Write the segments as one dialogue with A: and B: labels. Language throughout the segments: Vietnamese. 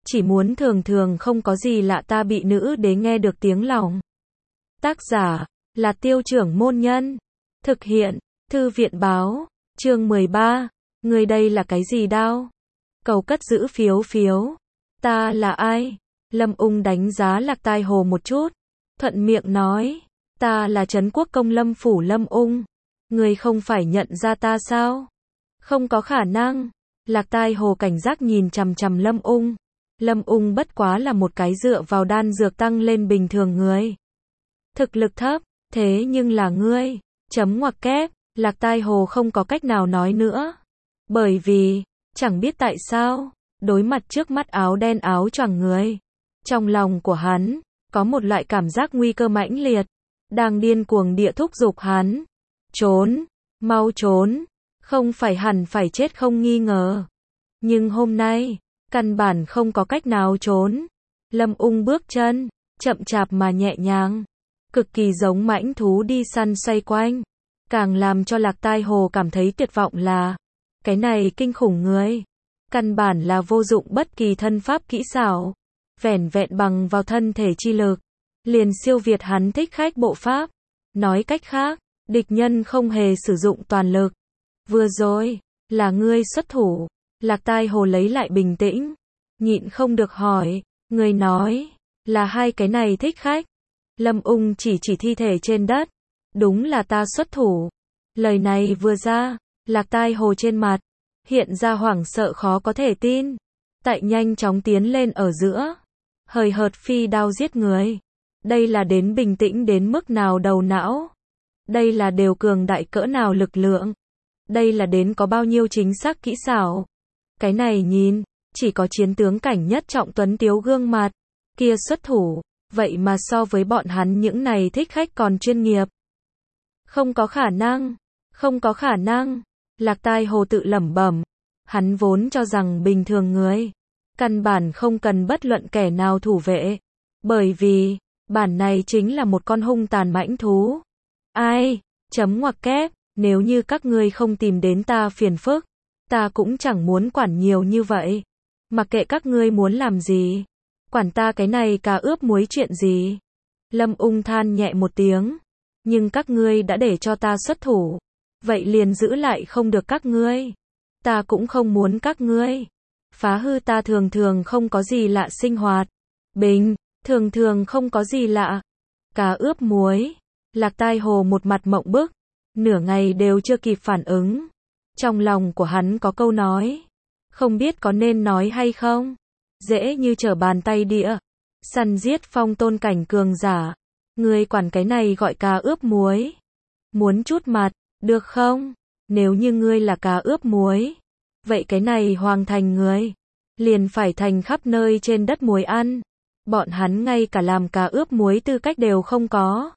A: chỉ muốn thường thường không có gì lạ ta bị nữ đế nghe được tiếng lòng. Tác giả là Tiêu Trưởng Môn Nhân. Thực hiện Thư viện Báo. Chương 13. Người đây là cái gì đao? Cầu cất giữ phiếu phiếu. Ta là ai? Lâm Ung đánh giá Lạc Tai Hồ một chút, thuận miệng nói, ta là Trấn Quốc Công Lâm Phủ Lâm Ung. Người không phải nhận ra ta sao? Không có khả năng. Lạc Tai Hồ cảnh giác nhìn chằm chằm Lâm Ung. Lâm Ung bất quá là một cái dựa vào đan dược tăng lên bình thường người. Thực lực thấp, thế nhưng là ngươi. Chấm ngoặc kép, Lạc Tai Hồ không có cách nào nói nữa. Bởi vì, chẳng biết tại sao, đối mặt trước mắt áo đen áo choàng người. Trong lòng của hắn, có một loại cảm giác nguy cơ mãnh liệt, đang điên cuồng địa thúc giục hắn. Trốn, mau trốn, không phải hẳn phải chết không nghi ngờ. Nhưng hôm nay, căn bản không có cách nào trốn. Lâm Ung bước chân, chậm chạp mà nhẹ nhàng, cực kỳ giống mãnh thú đi săn xoay quanh. Càng làm cho Lạc Tai Hồ cảm thấy tuyệt vọng là, cái này kinh khủng người, căn bản là vô dụng bất kỳ thân pháp kỹ xảo, vẻn vẹn bằng vào thân thể chi lực, liền siêu việt hắn thích khách bộ pháp. Nói cách khác, địch nhân không hề sử dụng toàn lực. Vừa rồi, là ngươi xuất thủ. Lạc Tai Hồ lấy lại bình tĩnh, nhịn không được hỏi, người nói, là hai cái này thích khách. Lâm Ung chỉ thi thể trên đất, đúng là ta xuất thủ. Lời này vừa ra, Lạc Tai Hồ trên mặt hiện ra hoảng sợ khó có thể tin, tại nhanh chóng tiến lên ở giữa, hời hợt phi đao giết người. Đây là đến bình tĩnh đến mức nào đầu não? Đây là đều cường đại cỡ nào lực lượng? Đây là đến có bao nhiêu chính xác kỹ xảo? Cái này nhìn, chỉ có chiến tướng cảnh nhất trọng tuấn tiếu gương mặt kia xuất thủ, vậy mà so với bọn hắn những này thích khách còn chuyên nghiệp. Không có khả năng, không có khả năng. Lạc Tai Hồ tự lẩm bẩm, hắn vốn cho rằng bình thường người, căn bản không cần bất luận kẻ nào thủ vệ, bởi vì, bản này chính là một con hung tàn mãnh thú. Ai, chấm ngoặc kép, nếu như các ngươi không tìm đến ta phiền phức, ta cũng chẳng muốn quản nhiều như vậy. Mặc kệ các ngươi muốn làm gì, quản ta cái này cà ướp muối chuyện gì. Lâm Ung than nhẹ một tiếng, nhưng các ngươi đã để cho ta xuất thủ, vậy liền giữ lại không được các ngươi. Ta cũng không muốn các ngươi phá hư ta thường thường không có gì lạ sinh hoạt. Bình, thường thường không có gì lạ. Cà ướp muối. Lạc Tai Hồ một mặt mộng bức, nửa ngày đều chưa kịp phản ứng. Trong lòng của hắn có câu nói, không biết có nên nói hay không. Dễ như trở bàn tay đĩa. Săn giết phong tôn cảnh cường giả. Ngươi quản cái này gọi cà ướp muối. Muốn chút mặt, được không? Nếu như ngươi là cà ướp muối, vậy cái này hoàng thành người, liền phải thành khắp nơi trên đất muối ăn. Bọn hắn ngay cả làm cà ướp muối tư cách đều không có.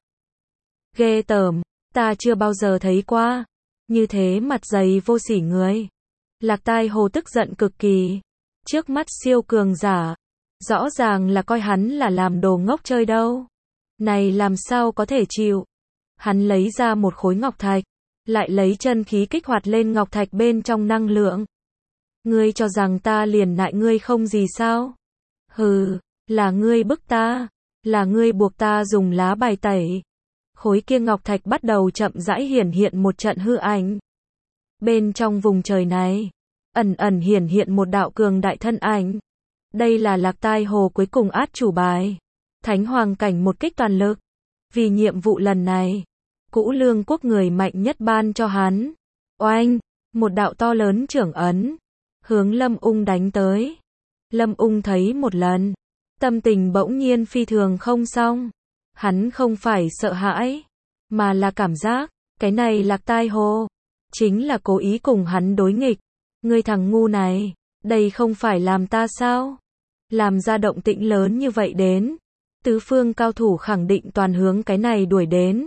A: Ghê tởm, ta chưa bao giờ thấy qua. Như thế mặt dày vô sỉ người. Lạc Tai Hồ tức giận cực kỳ. Trước mắt siêu cường giả, rõ ràng là coi hắn là làm đồ ngốc chơi đâu. Này làm sao có thể chịu. Hắn lấy ra một khối ngọc thạch, lại lấy chân khí kích hoạt lên ngọc thạch bên trong năng lượng. Ngươi cho rằng ta liền nại ngươi không gì sao? Hừ, là ngươi bức ta, là ngươi buộc ta dùng lá bài tẩy. Khối kia ngọc thạch bắt đầu chậm rãi hiển hiện một trận hư ảnh. Bên trong vùng trời này, ẩn ẩn hiển hiện một đạo cường đại thân ảnh. Đây là Lạc Tai Hồ cuối cùng át chủ bài. Thánh hoàng cảnh một kích toàn lực. Vì nhiệm vụ lần này, Cũ Lương quốc người mạnh nhất ban cho hắn. Oanh, một đạo to lớn trưởng ấn, hướng Lâm Ung đánh tới. Lâm Ung thấy một lần, tâm tình bỗng nhiên phi thường không xong. Hắn không phải sợ hãi, mà là cảm giác, cái này Lạc Tai Hồ, chính là cố ý cùng hắn đối nghịch. Ngươi thằng ngu này, đây không phải làm ta sao? Làm ra động tĩnh lớn như vậy đến. Tứ phương cao thủ khẳng định toàn hướng cái này đuổi đến.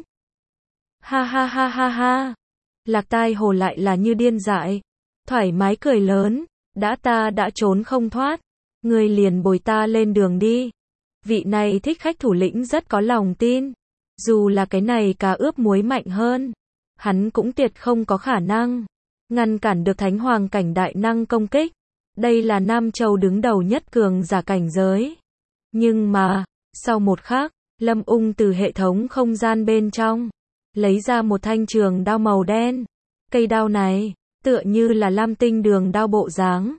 A: Ha ha ha ha ha. Lạc Tai Hồ lại là như điên dại. Thoải mái cười lớn. Ta đã trốn không thoát. Ngươi liền bồi ta lên đường đi. Vị này thích khách thủ lĩnh rất có lòng tin. Dù là cái này cà ướp muối mạnh hơn, hắn cũng tuyệt không có khả năng ngăn cản được thánh hoàng cảnh đại năng công kích. Đây là Nam Châu đứng đầu nhất cường giả cảnh giới. Nhưng mà, sau một khắc, Lâm Ung từ hệ thống không gian bên trong, lấy ra một thanh trường đao màu đen. Cây đao này, tựa như là lam tinh đường đao bộ dáng.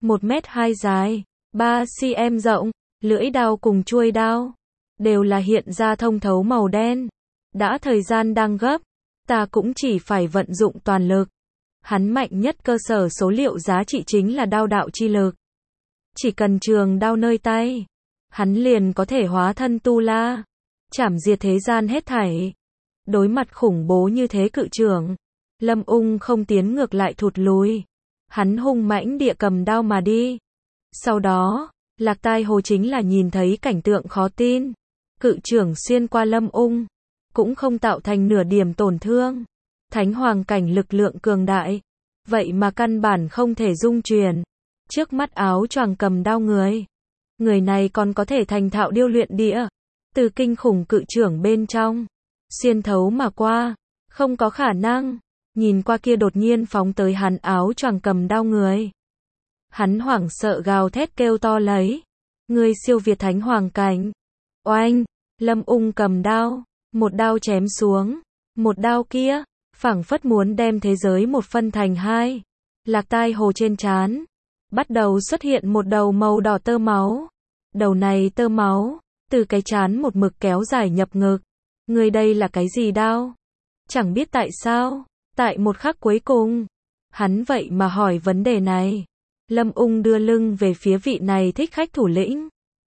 A: 1m2 dài, 3cm rộng, lưỡi đao cùng chuôi đao, đều là hiện ra thông thấu màu đen. Đã thời gian đang gấp, ta cũng chỉ phải vận dụng toàn lực. Hắn mạnh nhất cơ sở số liệu giá trị chính là đao đạo chi lực. Chỉ cần trường đao nơi tay, hắn liền có thể hóa thân tu la, chảm diệt thế gian hết thảy. Đối mặt khủng bố như thế cự trưởng, Lâm Ung không tiến ngược lại thụt lùi. Hắn hung mãnh địa cầm đao mà đi. Sau đó, Lạc Tai Hồ chính là nhìn thấy cảnh tượng khó tin. Cự trưởng xuyên qua Lâm Ung, cũng không tạo thành nửa điểm tổn thương. Thánh hoàng cảnh lực lượng cường đại, vậy mà căn bản không thể dung chuyển. Trước mắt áo choàng cầm đao người này còn có thể thành thạo điêu luyện địa, từ kinh khủng cự trưởng bên trong xuyên thấu mà qua, không có khả năng. Nhìn qua kia đột nhiên phóng tới hắn áo choàng cầm đao người, hắn hoảng sợ gào thét kêu to lấy, ngươi siêu việt thánh hoàng cảnh. Oanh, Lâm Ung cầm đao, một đao chém xuống, một đao kia phảng phất muốn đem thế giới một phân thành hai. Lạc Tai Hồ trên trán bắt đầu xuất hiện một đầu màu đỏ tơ máu. Đầu này tơ máu từ cái trán một mực kéo dài nhập ngực. Người đây là cái gì đao? Chẳng biết tại sao, tại một khắc cuối cùng, hắn vậy mà hỏi vấn đề này. Lâm Ung đưa lưng về phía vị này thích khách thủ lĩnh,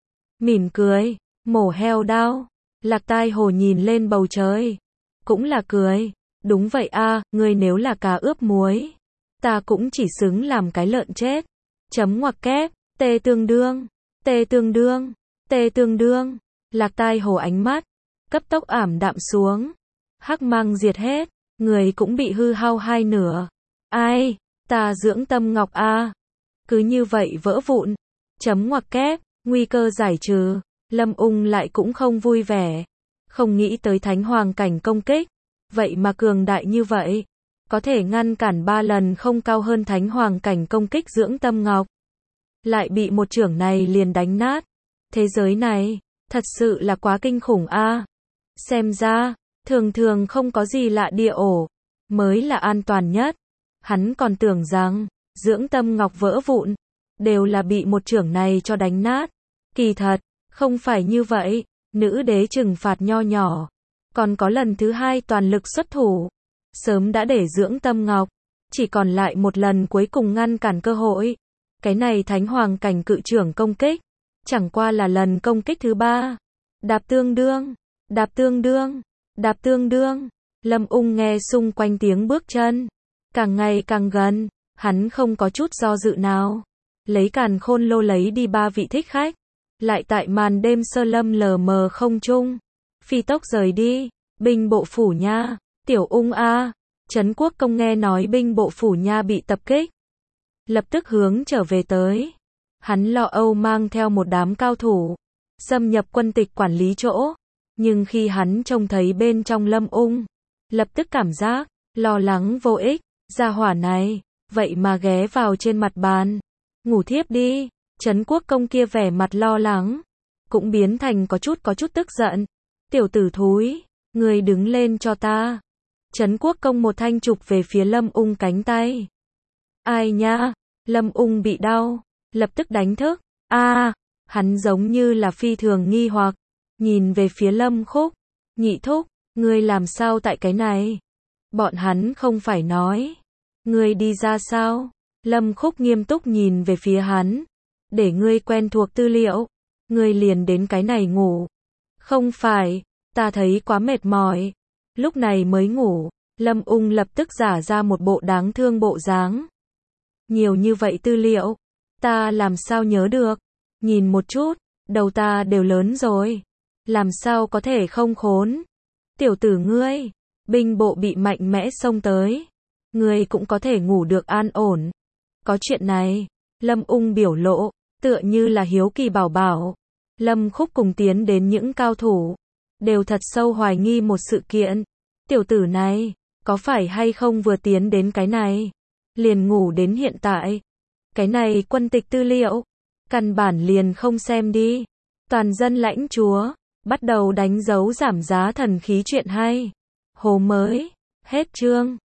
A: mỉm cười, mổ heo đao. Lạc Tai Hồ nhìn lên bầu trời, cũng là cười. Đúng vậy a, ngươi nếu là cá ướp muối, ta cũng chỉ xứng làm cái lợn chết. Chấm ngoặc kép, tê tương đương, tê tương đương, tê tương đương. Lạc Tai Hồ ánh mắt cấp tốc ảm đạm xuống, hắc mang diệt hết, người cũng bị hư hao hai nửa. Ai, ta dưỡng tâm ngọc a, cứ như vậy vỡ vụn. Chấm ngoặc kép, nguy cơ giải trừ. Lâm Ung lại cũng không vui vẻ, không nghĩ tới thánh hoàng cảnh công kích, vậy mà cường đại như vậy, có thể ngăn cản 3 lần không cao hơn thánh hoàng cảnh công kích dưỡng tâm ngọc, lại bị một chưởng này liền đánh nát. Thế giới này thật sự là quá kinh khủng a. Xem ra thường thường không có gì lạ địa ổ mới là an toàn nhất. Hắn còn tưởng rằng dưỡng tâm ngọc vỡ vụn đều là bị một chưởng này cho đánh nát. Kỳ thật không phải như vậy. Nữ đế trừng phạt nho nhỏ, còn có lần thứ hai toàn lực xuất thủ, sớm đã để dưỡng tâm ngọc chỉ còn lại một lần cuối cùng ngăn cản cơ hội. Cái này thánh hoàng cảnh cự trưởng công kích chẳng qua là lần công kích thứ 3. Đạp tương đương, đạp tương đương, đạp tương đương. Lâm Ung nghe xung quanh tiếng bước chân càng ngày càng gần, hắn không có chút do dự nào, lấy càn khôn lô lấy đi 3 vị thích khách, lại tại màn đêm sơ lâm lờ mờ không trung phi tốc rời đi. Binh bộ phủ nha, Tiểu Ung a. Trấn Quốc Công nghe nói binh bộ phủ nha bị tập kích, lập tức hướng trở về tới. Hắn lo âu mang theo một đám cao thủ xâm nhập quân tịch quản lý chỗ, nhưng khi hắn trông thấy bên trong Lâm Ung, lập tức cảm giác lo lắng vô ích. Gia hỏa này vậy mà ghé vào trên mặt bàn ngủ thiếp đi. Trấn Quốc Công kia vẻ mặt lo lắng cũng biến thành có chút tức giận. Tiểu tử thúi, ngươi đứng lên cho ta. Trấn Quốc Công một thanh chụp về phía Lâm Ung cánh tay. Ai nha? Lâm Ung bị đau, lập tức đánh thức. Hắn giống như là phi thường nghi hoặc, nhìn về phía Lâm Khúc. Nhị thúc, ngươi làm sao tại cái này? Bọn hắn không phải nói ngươi đi ra sao? Lâm Khúc nghiêm túc nhìn về phía hắn. Để ngươi quen thuộc tư liệu, ngươi liền đến cái này ngủ. Không phải, ta thấy quá mệt mỏi, lúc này mới ngủ. Lâm Ung lập tức giả ra một bộ đáng thương bộ dáng. Nhiều như vậy tư liệu, ta làm sao nhớ được? Nhìn một chút, đầu ta đều lớn rồi, làm sao có thể không khốn? Tiểu tử ngươi, binh bộ bị mạnh mẽ xông tới, ngươi cũng có thể ngủ được an ổn. Có chuyện này, Lâm Ung biểu lộ tựa như là hiếu kỳ bảo bảo. Lâm Khúc cùng tiến đến những cao thủ đều thật sâu hoài nghi một sự kiện. Tiểu tử này có phải hay không vừa tiến đến cái này liền ngủ đến hiện tại? Cái này quân tịch tư liệu. Căn bản liền không xem đi. Toàn dân lãnh chúa. Bắt đầu đánh dấu giảm giá thần khí chuyện hay. Hồ mới. Hết chương.